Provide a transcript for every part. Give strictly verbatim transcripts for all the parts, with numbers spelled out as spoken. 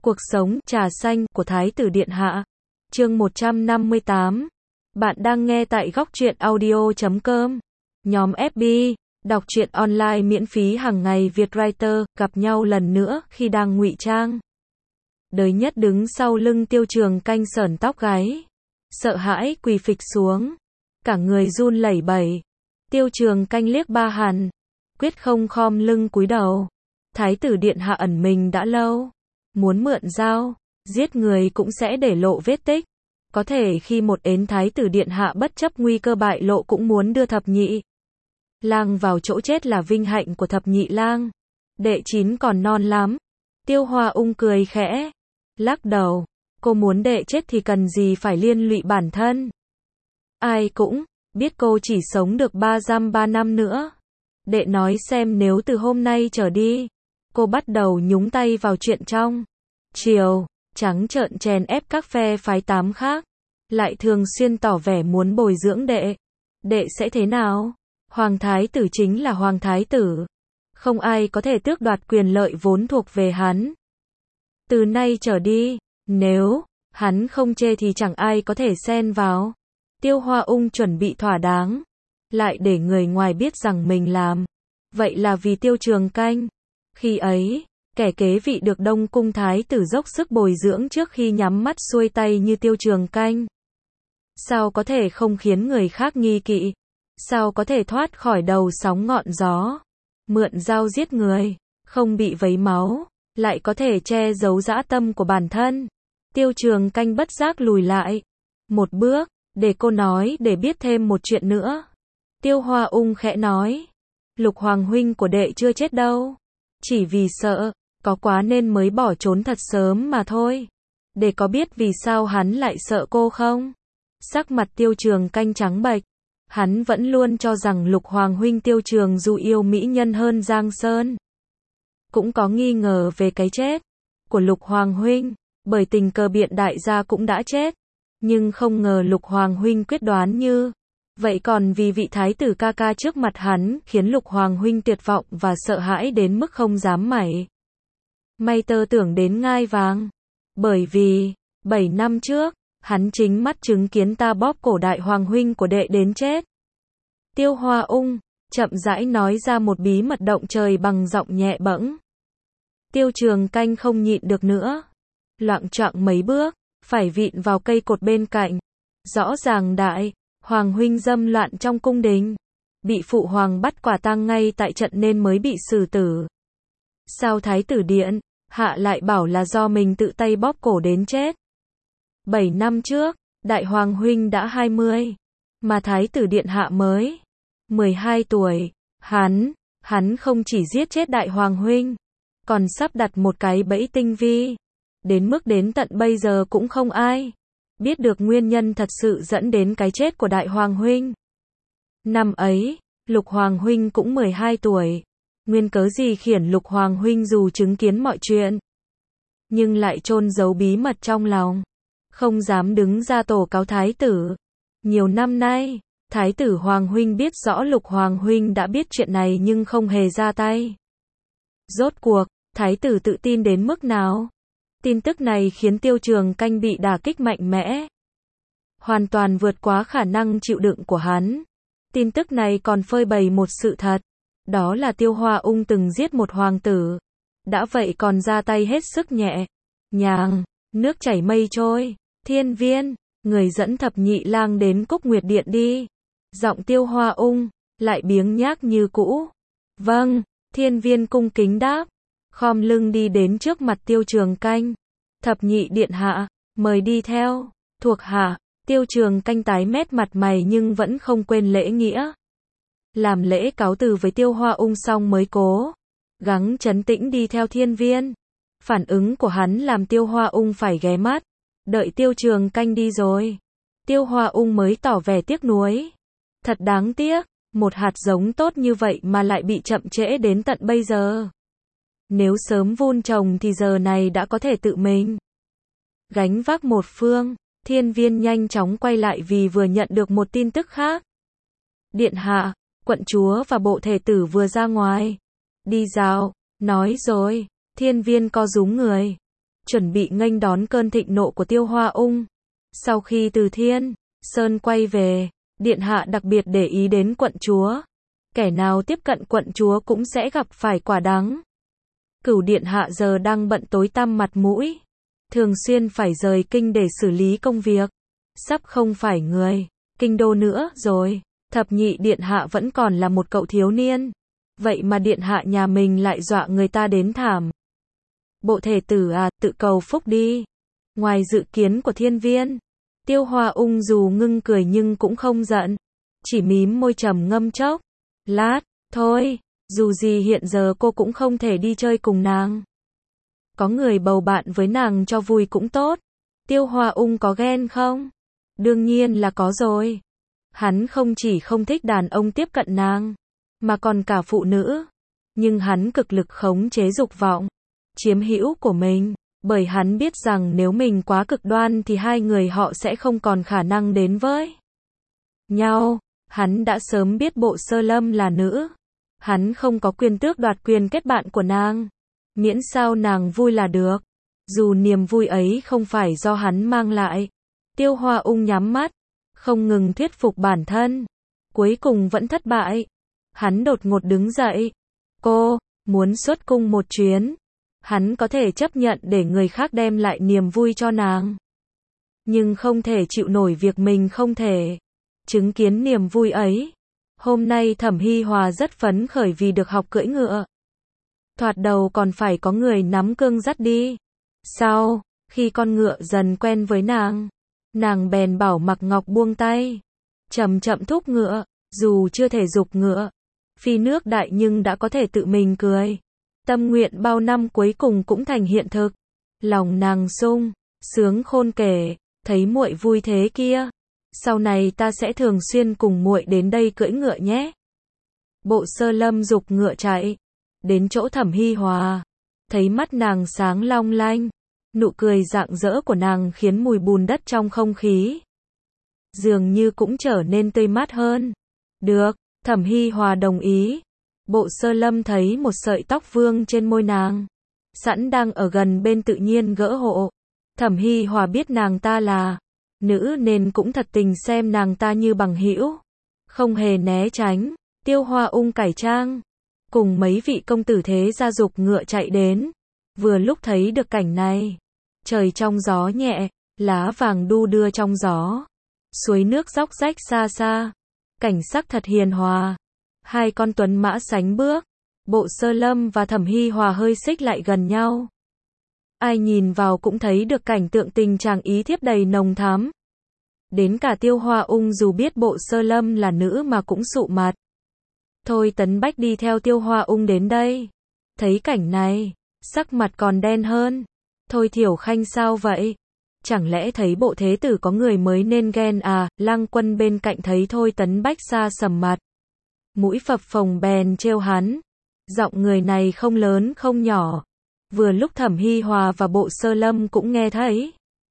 Cuộc sống trà xanh của Thái tử Điện Hạ. Chương một trăm năm mươi tám. Bạn đang nghe tại góc truyện audio chấm com. Nhóm ép bê, đọc truyện online miễn phí hàng ngày Vietwriter, gặp nhau lần nữa khi đang ngụy trang. Đới Nhất đứng sau lưng Tiêu Trường Canh sởn tóc gáy, sợ hãi quỳ phịch xuống, cả người run lẩy bẩy. Tiêu Trường Canh liếc Ba Hàn, quyết không khom lưng cúi đầu. Thái tử Điện Hạ ẩn mình đã lâu, muốn mượn dao giết người cũng sẽ để lộ vết tích. Có thể khi một ến Thái tử Điện Hạ bất chấp nguy cơ bại lộ cũng muốn đưa Thập Nhị Lang vào chỗ chết là vinh hạnh của Thập Nhị Lang. Đệ chín còn non lắm. Tiêu Hoa Ung cười khẽ, lắc đầu. Cô muốn đệ chết thì cần gì phải liên lụy bản thân. Ai cũng biết cô chỉ sống được ba dăm ba năm nữa. Đệ nói xem, nếu từ hôm nay trở đi, cô bắt đầu nhúng tay vào chuyện trong triều, trắng trợn chèn ép các phe phái tám khác, lại thường xuyên tỏ vẻ muốn bồi dưỡng đệ, đệ sẽ thế nào? Hoàng thái tử chính là hoàng thái tử, không ai có thể tước đoạt quyền lợi vốn thuộc về hắn. Từ nay trở đi, nếu hắn không chê thì chẳng ai có thể xen vào. Tiêu Hoa Ung chuẩn bị thỏa đáng, lại để người ngoài biết rằng mình làm vậy là vì Tiêu Trường Canh. Khi ấy, kẻ kế vị được Đông Cung thái tử dốc sức bồi dưỡng trước khi nhắm mắt xuôi tay như Tiêu Trường Canh, sao có thể không khiến người khác nghi kỵ? Sao có thể thoát khỏi đầu sóng ngọn gió? Mượn dao giết người, không bị vấy máu, lại có thể che giấu dã tâm của bản thân. Tiêu Trường Canh bất giác lùi lại một bước, để cô nói để biết thêm một chuyện nữa. Tiêu Hoa Ung khẽ nói, Lục Hoàng huynh của đệ chưa chết đâu. Chỉ vì sợ, có quá nên mới bỏ trốn thật sớm mà thôi. Để có biết vì sao hắn lại sợ cô không? Sắc mặt Tiêu Trường Canh trắng bệch. Hắn vẫn luôn cho rằng Lục Hoàng huynh Tiêu Trường Du yêu mỹ nhân hơn Giang Sơn. Cũng có nghi ngờ về cái chết của Lục Hoàng huynh, bởi tình cờ Biện đại gia cũng đã chết. Nhưng không ngờ Lục Hoàng huynh quyết đoán như vậy, còn vì vị thái tử ca ca trước mặt hắn khiến Lục Hoàng huynh tuyệt vọng và sợ hãi đến mức không dám mảy may tơ tưởng đến ngai vàng. Bởi vì, bảy năm trước, hắn chính mắt chứng kiến ta bóp cổ đại hoàng huynh của đệ đến chết. Tiêu Hoa Ung chậm rãi nói ra một bí mật động trời bằng giọng nhẹ bẫng. Tiêu Trường Canh không nhịn được nữa, loạng choạng mấy bước, phải vịn vào cây cột bên cạnh. Rõ ràng đại hoàng huynh dâm loạn trong cung đình, bị phụ hoàng bắt quả tang ngay tại trận nên mới bị xử tử. Sao thái tử Điện Hạ lại bảo là do mình tự tay bóp cổ đến chết? Bảy năm trước, đại hoàng huynh đã hai mươi, mà thái tử Điện Hạ mới mười hai tuổi. Hắn, hắn không chỉ giết chết đại hoàng huynh, còn sắp đặt một cái bẫy tinh vi, đến mức đến tận bây giờ cũng không ai biết được nguyên nhân thật sự dẫn đến cái chết của đại hoàng huynh. Năm ấy, Lục Hoàng huynh cũng mười hai tuổi. Nguyên cớ gì khiển Lục Hoàng huynh dù chứng kiến mọi chuyện, nhưng lại chôn giấu bí mật trong lòng, không dám đứng ra tố cáo thái tử? Nhiều năm nay, thái tử Hoàng huynh biết rõ Lục Hoàng huynh đã biết chuyện này nhưng không hề ra tay. Rốt cuộc, thái tử tự tin đến mức nào? Tin tức này khiến Tiêu Trường Canh bị đả kích mạnh mẽ, hoàn toàn vượt quá khả năng chịu đựng của hắn. Tin tức này còn phơi bày một sự thật, đó là Tiêu Hoa Ung từng giết một hoàng tử. Đã vậy còn ra tay hết sức nhẹ nhàng, nước chảy mây trôi. Thiên Viên, người dẫn Thập Nhị Lang đến Cúc Nguyệt Điện đi. Giọng Tiêu Hoa Ung lại biếng nhác như cũ. Vâng. Thiên Viên cung kính đáp, khom lưng đi đến trước mặt Tiêu Trường Canh. Thập Nhị Điện Hạ, mời đi theo. Thuộc hạ. Tiêu Trường Canh tái mét mặt mày nhưng vẫn không quên lễ nghĩa. Làm lễ cáo từ với Tiêu Hoa Ung xong mới cố gắng trấn tĩnh đi theo Thiên Viên. Phản ứng của hắn làm Tiêu Hoa Ung phải ghé mắt. Đợi Tiêu Trường Canh đi rồi, Tiêu Hoa Ung mới tỏ vẻ tiếc nuối. Thật đáng tiếc, một hạt giống tốt như vậy mà lại bị chậm trễ đến tận bây giờ. Nếu sớm vun trồng thì giờ này đã có thể tự mình gánh vác một phương. Thiên Viên nhanh chóng quay lại vì vừa nhận được một tin tức khác. Điện hạ, quận chúa và bộ thể tử vừa ra ngoài đi dạo. Nói rồi, Thiên Viên co rúm người. chuẩn bị nghênh đón cơn thịnh nộ của Tiêu Hoa Ung. Sau khi từ Thiên Sơn quay về, điện hạ đặc biệt để ý đến quận chúa. Kẻ nào tiếp cận quận chúa cũng sẽ gặp phải quả đắng. Cửu điện hạ giờ đang bận tối tăm mặt mũi, thường xuyên phải rời kinh để xử lý công việc, sắp không phải người kinh đô nữa rồi. Thập nhị điện hạ vẫn còn là một cậu thiếu niên, vậy mà điện hạ nhà mình lại dọa người ta đến thảm. Bộ thể tử à, tự cầu phúc đi. Ngoài dự kiến của Thiên Viên, Tiêu Hoa Ung dù ngưng cười nhưng cũng không giận, chỉ mím môi trầm ngâm chốc lát, thôi, dù gì hiện giờ cô cũng không thể đi chơi cùng nàng. Có người bầu bạn với nàng cho vui cũng tốt. Tiêu Hoa Ung có ghen không? Đương nhiên là có rồi. Hắn không chỉ không thích đàn ông tiếp cận nàng, mà còn cả phụ nữ. Nhưng hắn cực lực khống chế dục vọng, chiếm hữu của mình, bởi hắn biết rằng nếu mình quá cực đoan thì hai người họ sẽ không còn khả năng đến với nhau. Hắn đã sớm biết Bộ Sơ Lâm là nữ. Hắn không có quyền tước đoạt quyền kết bạn của nàng. Miễn sao nàng vui là được. Dù niềm vui ấy không phải do hắn mang lại. Tiêu Hoa Ung nhắm mắt, không ngừng thuyết phục bản thân. Cuối cùng vẫn thất bại. Hắn đột ngột đứng dậy. Cô, muốn xuất cung một chuyến. Hắn có thể chấp nhận để người khác đem lại niềm vui cho nàng. Nhưng không thể chịu nổi việc mình không thể chứng kiến niềm vui ấy. Hôm nay Thẩm Hi Hòa rất phấn khởi vì được học cưỡi ngựa. Thoạt đầu còn phải có người nắm cương dắt đi. Sau, khi con ngựa dần quen với nàng, nàng bèn bảo Mặc Ngọc buông tay, chậm chậm thúc ngựa, dù chưa thể giục ngựa phi nước đại nhưng đã có thể tự mình cười. Tâm nguyện bao năm cuối cùng cũng thành hiện thực. Lòng nàng sung sướng khôn kể, thấy muội vui thế kia, sau này ta sẽ thường xuyên cùng muội đến đây cưỡi ngựa nhé. Bộ Sơ Lâm giục ngựa chạy đến chỗ Thẩm Hi Hòa, thấy mắt nàng sáng long lanh, nụ cười rạng rỡ của nàng khiến mùi bùn đất trong không khí dường như cũng trở nên tươi mát hơn. Được, Thẩm Hi Hòa đồng ý. Bộ Sơ Lâm thấy một sợi tóc vương trên môi nàng, sẵn đang ở gần bên tự nhiên gỡ hộ. Thẩm Hi Hòa biết nàng ta là nữ nên cũng thật tình xem nàng ta như bằng hữu, không hề né tránh. Tiêu Hoa Ung cải trang, cùng mấy vị công tử thế gia dục ngựa chạy đến. Vừa lúc thấy được cảnh này, trời trong gió nhẹ, lá vàng đu đưa trong gió, suối nước róc rách xa xa, cảnh sắc thật hiền hòa. Hai con tuấn mã sánh bước, Bộ Sơ Lâm và Thẩm Hi Hòa hơi xích lại gần nhau. Ai nhìn vào cũng thấy được cảnh tượng tình chàng ý thiếp đầy nồng thắm. Đến cả Tiêu Hoa Ung dù biết Bộ Sơ Lâm là nữ mà cũng sụ mặt. Thôi Tấn Bách đi theo Tiêu Hoa Ung đến đây, thấy cảnh này, sắc mặt còn đen hơn. Thôi Thiểu Khanh sao vậy? Chẳng lẽ thấy bộ thế tử có người mới nên ghen à? Lăng Quân bên cạnh thấy Thôi Tấn Bách xa sầm mặt, mũi phập phồng bèn trêu hắn. Giọng người này không lớn không nhỏ. Vừa lúc Thẩm Hi Hòa và Bộ Sơ Lâm cũng nghe thấy.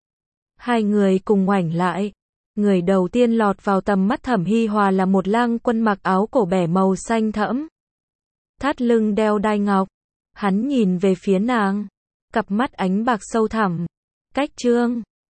Hai người cùng ngoảnh lại. Người đầu tiên lọt vào tầm mắt Thẩm Hi Hòa là một Lang Quân mặc áo cổ bẻ màu xanh thẫm, thắt lưng đeo đai ngọc. Hắn nhìn về phía nàng, cặp mắt ánh bạc sâu thẳm, cách trương